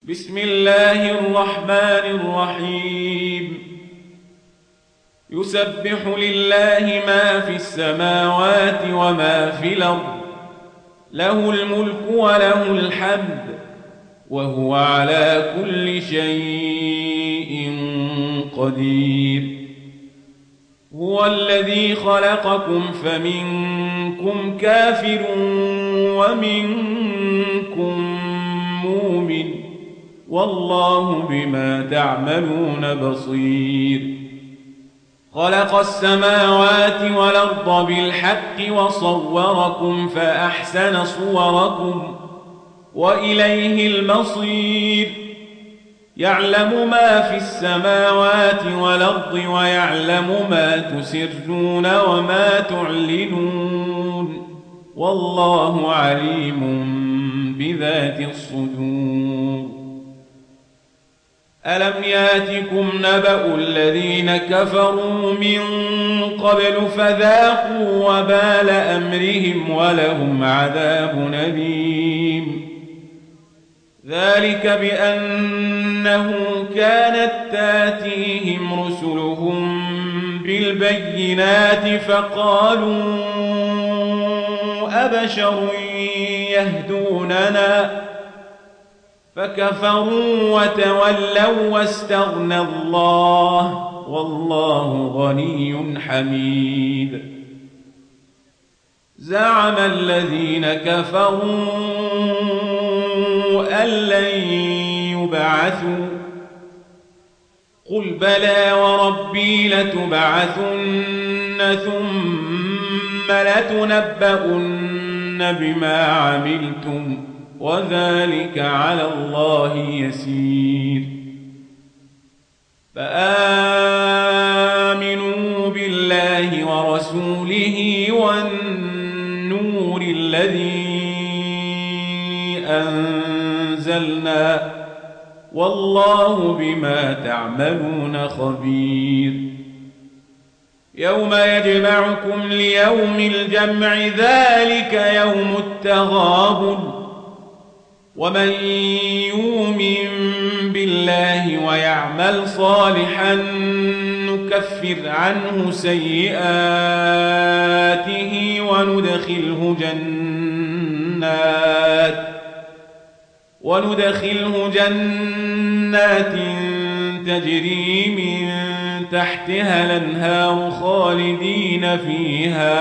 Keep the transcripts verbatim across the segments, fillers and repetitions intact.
بسم الله الرحمن الرحيم يسبح لله ما في السماوات وما في الأرض له الملك وله الحمد وهو على كل شيء قدير. هو الذي خلقكم فمنكم كافر ومنكم مؤمن والله بما تعملون بصير. خلق السماوات والأرض بالحق وصوركم فأحسن صوركم وإليه المصير. يعلم ما في السماوات والأرض ويعلم ما تسرون وما تعلنون والله عليم بذات الصدور. ألم ياتكم نبأ الذين كفروا من قبل فذاقوا وبال أمرهم ولهم عذاب أليم. ذلك بأنه كانت تاتيهم رسلهم بالبينات فقالوا أبشر يهدوننا فكفروا وتولوا واستغنى الله والله غني حميد. زعم الذين كفروا أن لن يبعثوا قل بلى وربي لتبعثن ثم لتنبؤن بما عملتم وذلك على الله يسير. فآمنوا بالله ورسوله والنور الذي أنزلنا والله بما تعملون خبير. يوم يجمعكم ليوم الجمع ذلك يوم التغابن ومن يؤمن بالله ويعمل صالحا نكفر عنه سيئاته وندخله جنات وندخله جنات تجري من تحتها الأنهار خالدين فيها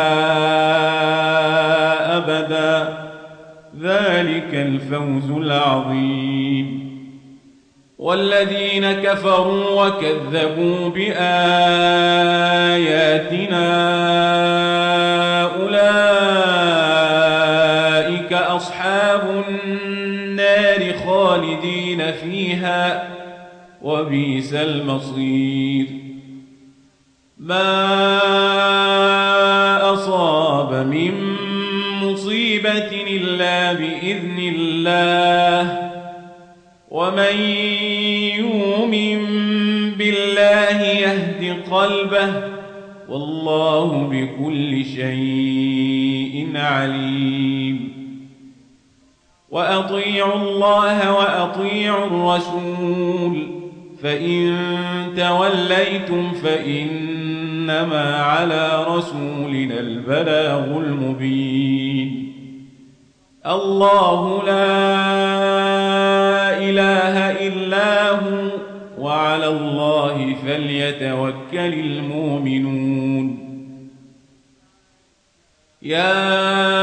أبدا ذلك الفوز العظيم. والذين كفروا وكذبوا بآياتنا أولئك أصحاب النار خالدين فيها وبئس المصير. ما أصاب من مصيبة إلا بإذن الله ومن يؤمن بالله يهد قلبه والله بكل شيء عليم. وأطيعوا الله وأطيعوا الرسول فإن توليتم فإنما على رسولنا البلاغ المبين. الله لا إله إلا هو وعلى الله فليتوكل المؤمنون. يا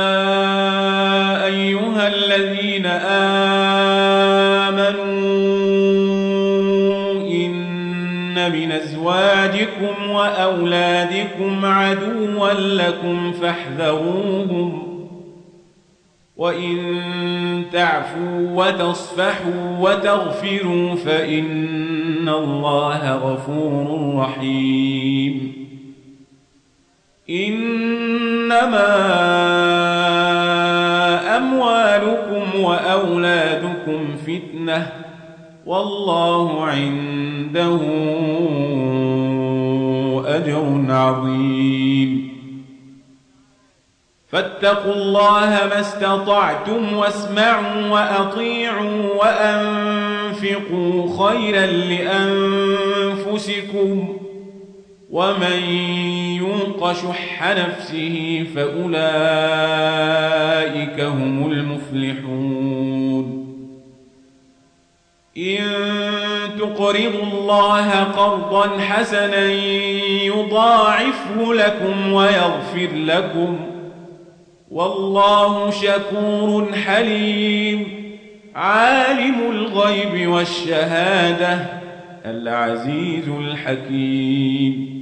أيها الذين آمنوا إن من أزواجكم وأولادكم عدوا لكم فاحذروهم وإن تعفوا وتصفحوا وتغفروا فإن الله غفور رحيم. إنما أموالكم وأولادكم فتنة والله عنده أجر عظيم. فاتقوا الله ما استطعتم واسمعوا وأطيعوا وأنفقوا تنفقوا خيرا لأنفسكم ومن يوق شح نفسه فأولئك هم المفلحون إن تقرضوا الله قرضا حسنا يضاعفه لكم ويغفر لكم والله شكور حليم عالم الغيب والشهادة العزيز الحكيم